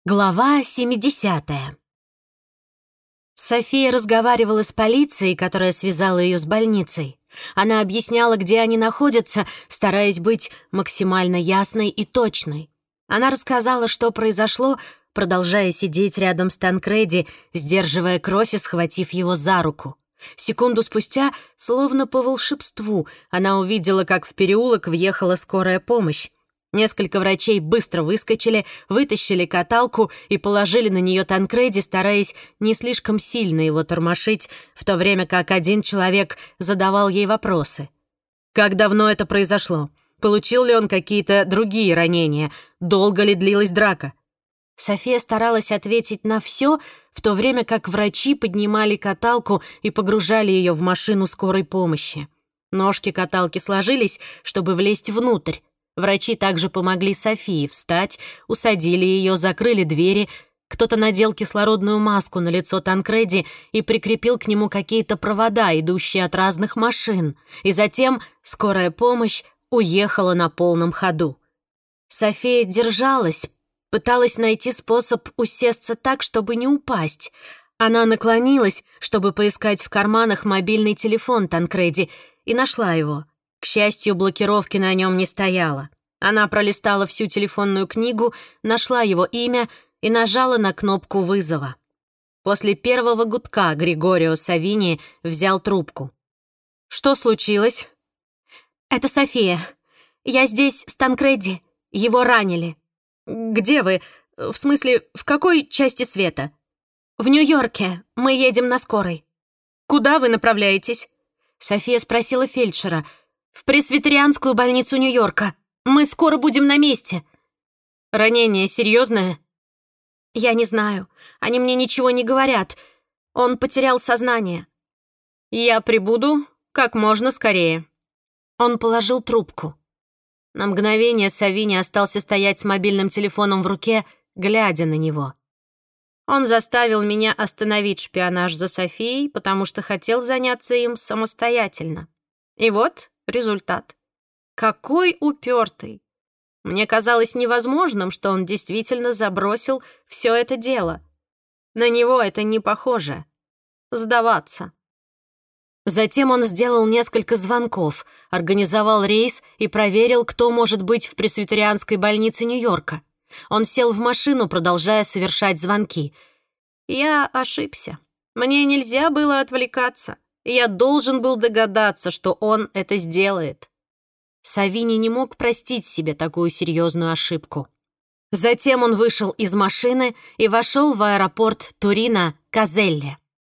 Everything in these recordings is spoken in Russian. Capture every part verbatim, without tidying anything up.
Глава семидесятая. София разговаривала с полицией, которая связала ее с больницей. Она объясняла, где они находятся, стараясь быть максимально ясной и точной. Она рассказала, что произошло, продолжая сидеть рядом с Танкреди, сдерживая кровь и схватив его за руку. Секунду спустя, словно по волшебству, она увидела, как в переулок въехала скорая помощь. Несколько врачей быстро выскочили, вытащили каталку и положили на нее Танкреди, стараясь не слишком сильно его тормошить, в то время как один человек задавал ей вопросы. Как давно это произошло? Получил ли он какие-то другие ранения? Долго ли длилась драка? София старалась ответить на все, в то время как врачи поднимали каталку и погружали ее в машину скорой помощи. Ножки каталки сложились, чтобы влезть внутрь. Врачи также помогли Софии встать, усадили ее, закрыли двери. Кто-то надел кислородную маску на лицо Танкреди и прикрепил к нему какие-то провода, идущие от разных машин. И затем скорая помощь уехала на полном ходу. София держалась, пыталась найти способ усесться так, чтобы не упасть. Она наклонилась, чтобы поискать в карманах мобильный телефон Танкреди, и нашла его. К счастью, блокировки на нем не стояло. Она пролистала всю телефонную книгу, нашла его имя и нажала на кнопку вызова. После первого гудка Григорио Савини взял трубку. «Что случилось?» «Это София. Я здесь с Танкреди. Его ранили». «Где вы? В смысле, в какой части света?» «В Нью-Йорке. Мы едем на скорой». «Куда вы направляетесь?» София спросила фельдшера. «В пресвитерианскую больницу Нью-Йорка. Мы скоро будем на месте». «Ранение серьезное?» «Я не знаю. Они мне ничего не говорят. Он потерял сознание». «Я прибуду как можно скорее». Он положил трубку. На мгновение Савини остался стоять с мобильным телефоном в руке, глядя на него. Он заставил меня остановить шпионаж за Софией, потому что хотел заняться им самостоятельно. И вот результат. Какой упертый! Мне казалось невозможным, что он действительно забросил все это дело. На него это не похоже. Сдаваться. Затем он сделал несколько звонков, организовал рейс и проверил, кто может быть в пресвитерианской больнице Нью-Йорка. Он сел в машину, продолжая совершать звонки. Я ошибся. Мне нельзя было отвлекаться. Я должен был догадаться, что он это сделает. Савини не мог простить себе такую серьезную ошибку. Затем он вышел из машины и вошел в аэропорт Турино-Казелле.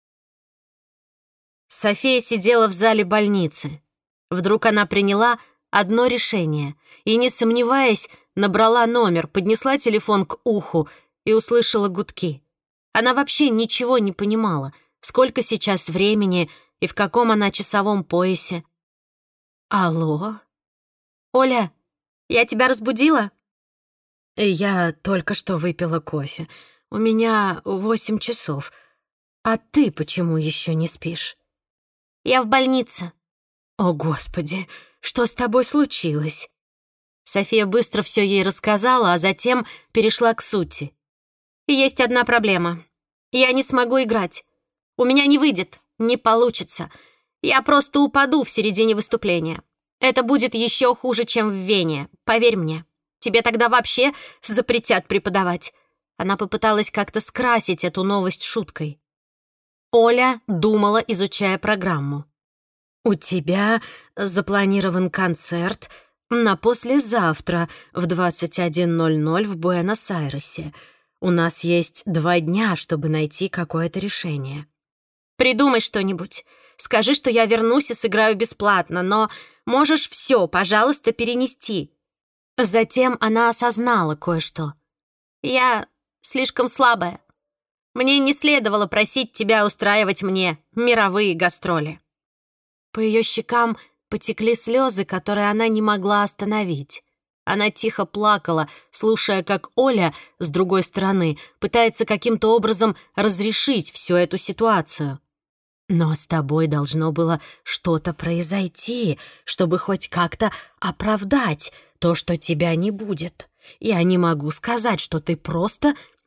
София сидела в зале больницы. Вдруг она приняла одно решение и, не сомневаясь, набрала номер, поднесла телефон к уху и услышала гудки. Она вообще ничего не понимала, сколько сейчас времени и в каком она часовом поясе. «Алло? Оля, я тебя разбудила?» «Я только что выпила кофе. У меня восемь часов. А ты почему еще не спишь?» «Я в больнице». «О, Господи, что с тобой случилось?» София быстро все ей рассказала, а затем перешла к сути. «Есть одна проблема. Я не смогу играть. У меня не выйдет, не получится. Я просто упаду в середине выступления. Это будет еще хуже, чем в Вене, поверь мне. Тебе тогда вообще запретят преподавать». Она попыталась как-то скрасить эту новость шуткой. Оля думала, изучая программу. «У тебя запланирован концерт на послезавтра в двадцать один ноль ноль в Буэнос-Айресе. У нас есть два дня, чтобы найти какое-то решение». «Придумай что-нибудь. Скажи, что я вернусь и сыграю бесплатно, но можешь все, пожалуйста, перенести». Затем она осознала кое-что. «Я слишком слабая. Мне не следовало просить тебя устраивать мне мировые гастроли». По ее щекам потекли слезы, которые она не могла остановить. Она тихо плакала, слушая, как Оля, с другой стороны, пытается каким-то образом разрешить всю эту ситуацию. «Но с тобой должно было что-то произойти, чтобы хоть как-то оправдать то, что тебя не будет. Я не могу сказать, что ты просто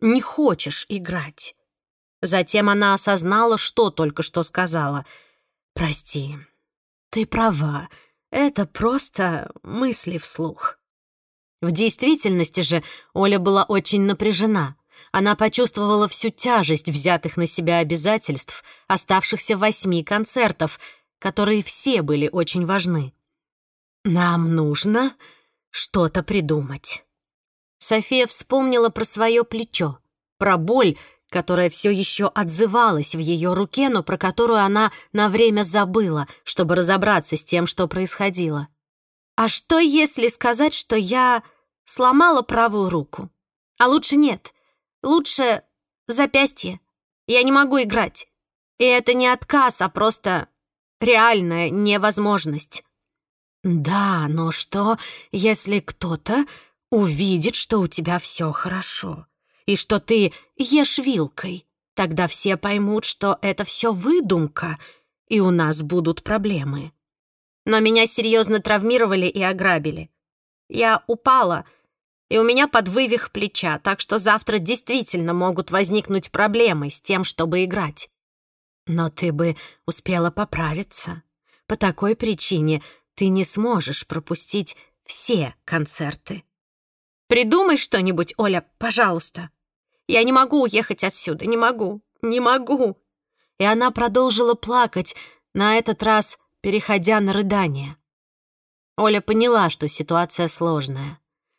не хочешь играть». Затем она осознала, что только что сказала. «Прости, ты права, это просто мысли вслух». В действительности же Оля была очень напряжена. Она почувствовала всю тяжесть взятых на себя обязательств, оставшихся восьми концертов, которые все были очень важны. «Нам нужно что-то придумать». София вспомнила про свое плечо, про боль, которая все еще отзывалась в ее руке, но про которую она на время забыла, чтобы разобраться с тем, что происходило. «А что, если сказать, что я сломала правую руку? А лучше нет. Лучше запястье. Я не могу играть. И это не отказ, а просто реальная невозможность». «Да, но что, если кто-то увидит, что у тебя все хорошо, и что ты ешь вилкой? Тогда все поймут, что это все выдумка, и у нас будут проблемы». Но меня серьезно травмировали и ограбили. Я упала, и у меня подвывих плеча, так что завтра действительно могут возникнуть проблемы с тем, чтобы играть. Но ты бы успела поправиться. По такой причине ты не сможешь пропустить все концерты. Придумай что-нибудь, Оля, пожалуйста. Я не могу уехать отсюда, не могу, не могу. И она продолжила плакать, на этот раз переходя на рыдание. Оля поняла, что ситуация сложная.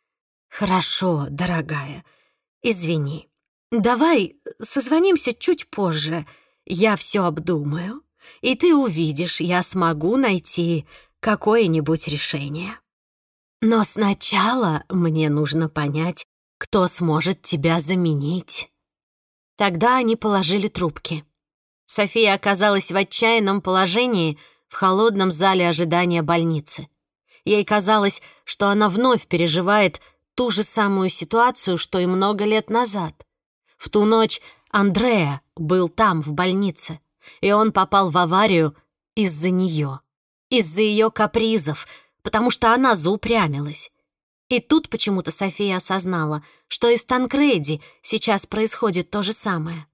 «Хорошо, дорогая, извини. Давай созвонимся чуть позже. Я все обдумаю, и ты увидишь, я смогу найти какое-нибудь решение. Но сначала мне нужно понять, кто сможет тебя заменить». Тогда они положили трубки. София оказалась в отчаянном положении в холодном зале ожидания больницы. Ей казалось, что она вновь переживает ту же самую ситуацию, что и много лет назад. В ту ночь Андреа был там, в больнице, и он попал в аварию из-за нее, из-за ее капризов, потому что она заупрямилась. И тут почему-то София осознала, что и с Танкреди сейчас происходит то же самое.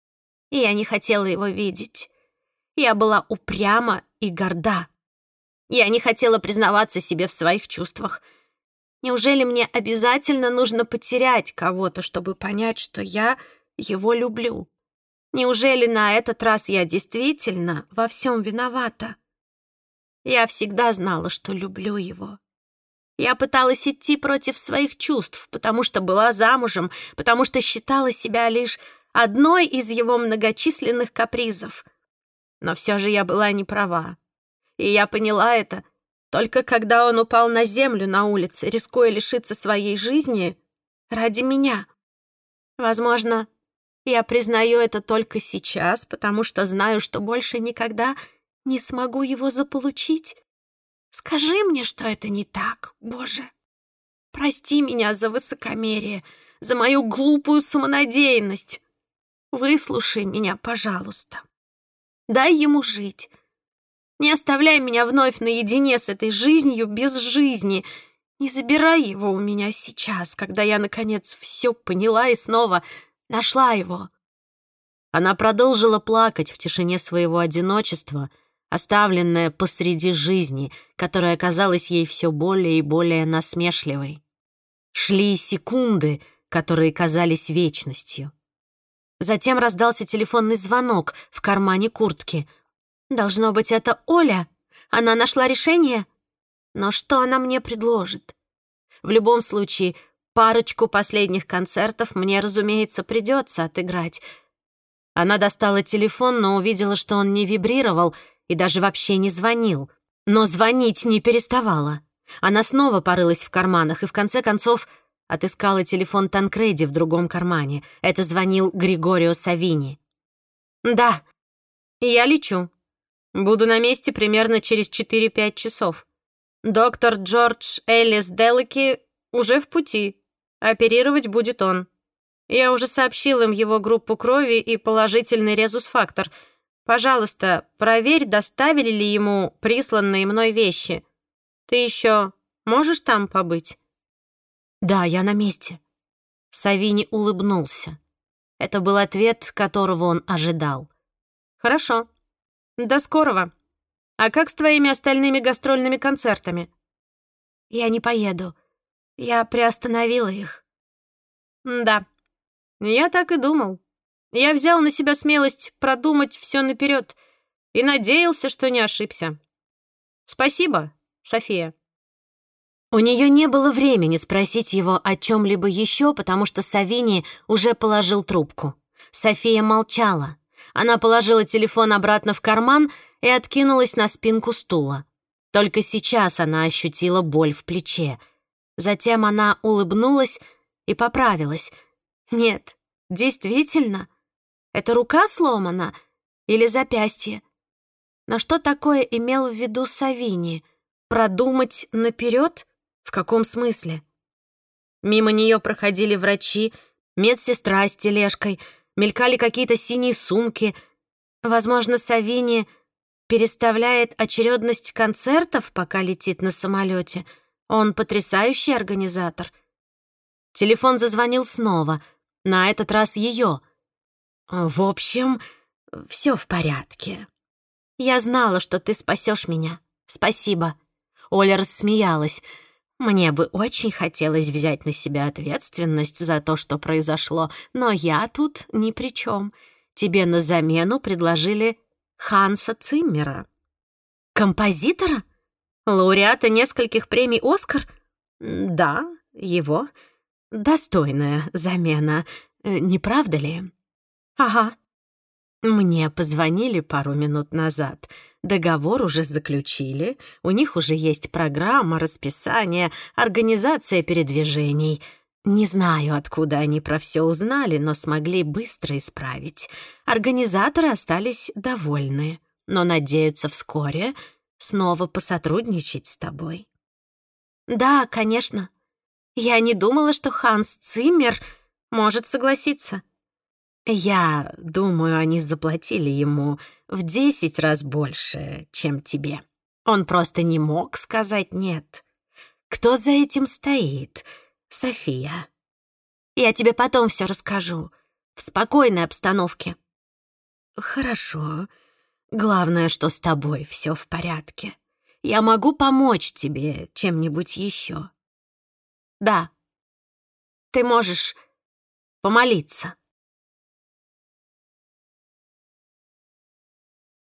И я не хотела его видеть. Я была упряма и горда. Я не хотела признаваться себе в своих чувствах. Неужели мне обязательно нужно потерять кого-то, чтобы понять, что я его люблю? Неужели на этот раз я действительно во всем виновата? Я всегда знала, что люблю его. Я пыталась идти против своих чувств, потому что была замужем, потому что считала себя лишь одной из его многочисленных капризов. Но все же я была не права. И я поняла это только когда он упал на землю на улице, рискуя лишиться своей жизни ради меня. Возможно, я признаю это только сейчас, потому что знаю, что больше никогда не смогу его заполучить. Скажи мне, что это не так, Боже. Прости меня за высокомерие, за мою глупую самонадеянность. Выслушай меня, пожалуйста. Дай ему жить. Не оставляй меня вновь наедине с этой жизнью без жизни. Не забирай его у меня сейчас, когда я, наконец, все поняла и снова нашла его». Она продолжила плакать в тишине своего одиночества, оставленная посреди жизни, которая казалась ей все более и более насмешливой. Шли секунды, которые казались вечностью. Затем раздался телефонный звонок в кармане куртки. Должно быть, это Оля. Она нашла решение. Но что она мне предложит? В любом случае, парочку последних концертов мне, разумеется, придется отыграть. Она достала телефон, но увидела, что он не вибрировал и даже вообще не звонил. Но звонить не переставала. Она снова порылась в карманах и, в конце концов, отыскала телефон Танкреди в другом кармане. Это звонил Григорио Савини. «Да, я лечу. Буду на месте примерно через четыре-пять часов. Доктор Джордж Эллис Делаки уже в пути. Оперировать будет он. Я уже сообщил им его группу крови и положительный резус-фактор. Пожалуйста, проверь, доставили ли ему присланные мной вещи. Ты еще можешь там побыть?» «Да, я на месте». Савини улыбнулся. Это был ответ, которого он ожидал. «Хорошо. До скорого. А как с твоими остальными гастрольными концертами?» «Я не поеду. Я приостановила их». «Да, я так и думал. Я взял на себя смелость продумать все наперед и надеялся, что не ошибся. Спасибо, София». У нее не было времени спросить его о чем-либо еще, потому что Савини уже положил трубку. София молчала. Она положила телефон обратно в карман и откинулась на спинку стула. Только сейчас она ощутила боль в плече. Затем она улыбнулась и поправилась. Нет, действительно, это рука сломана или запястье? Но что такое имел в виду Савини? Продумать наперед? В каком смысле? Мимо нее проходили врачи, медсестра с тележкой, мелькали какие-то синие сумки. Возможно, Савини переставляет очередность концертов, пока летит на самолете. Он потрясающий организатор. Телефон зазвонил снова, на этот раз ее. «В общем, все в порядке. Я знала, что ты спасешь меня. Спасибо». Оля рассмеялась. «Мне бы очень хотелось взять на себя ответственность за то, что произошло, но я тут ни при чем. Тебе на замену предложили Ханса Циммера». «Композитора? Лауреата нескольких премий «Оскар»?» «Да, его. Достойная замена, не правда ли?» «Ага». Мне позвонили пару минут назад. Договор уже заключили, у них уже есть программа, расписание, организация передвижений. Не знаю, откуда они про все узнали, но смогли быстро исправить. Организаторы остались довольны, но надеются вскоре снова посотрудничать с тобой. Да, конечно. Я не думала, что Ханс Циммер может согласиться. Я думаю, они заплатили ему в десять раз больше, чем тебе. Он просто не мог сказать «нет». Кто за этим стоит, София? Я тебе потом все расскажу, в спокойной обстановке. Хорошо. Главное, что с тобой все в порядке. Я могу помочь тебе чем-нибудь еще. Да, ты можешь помолиться.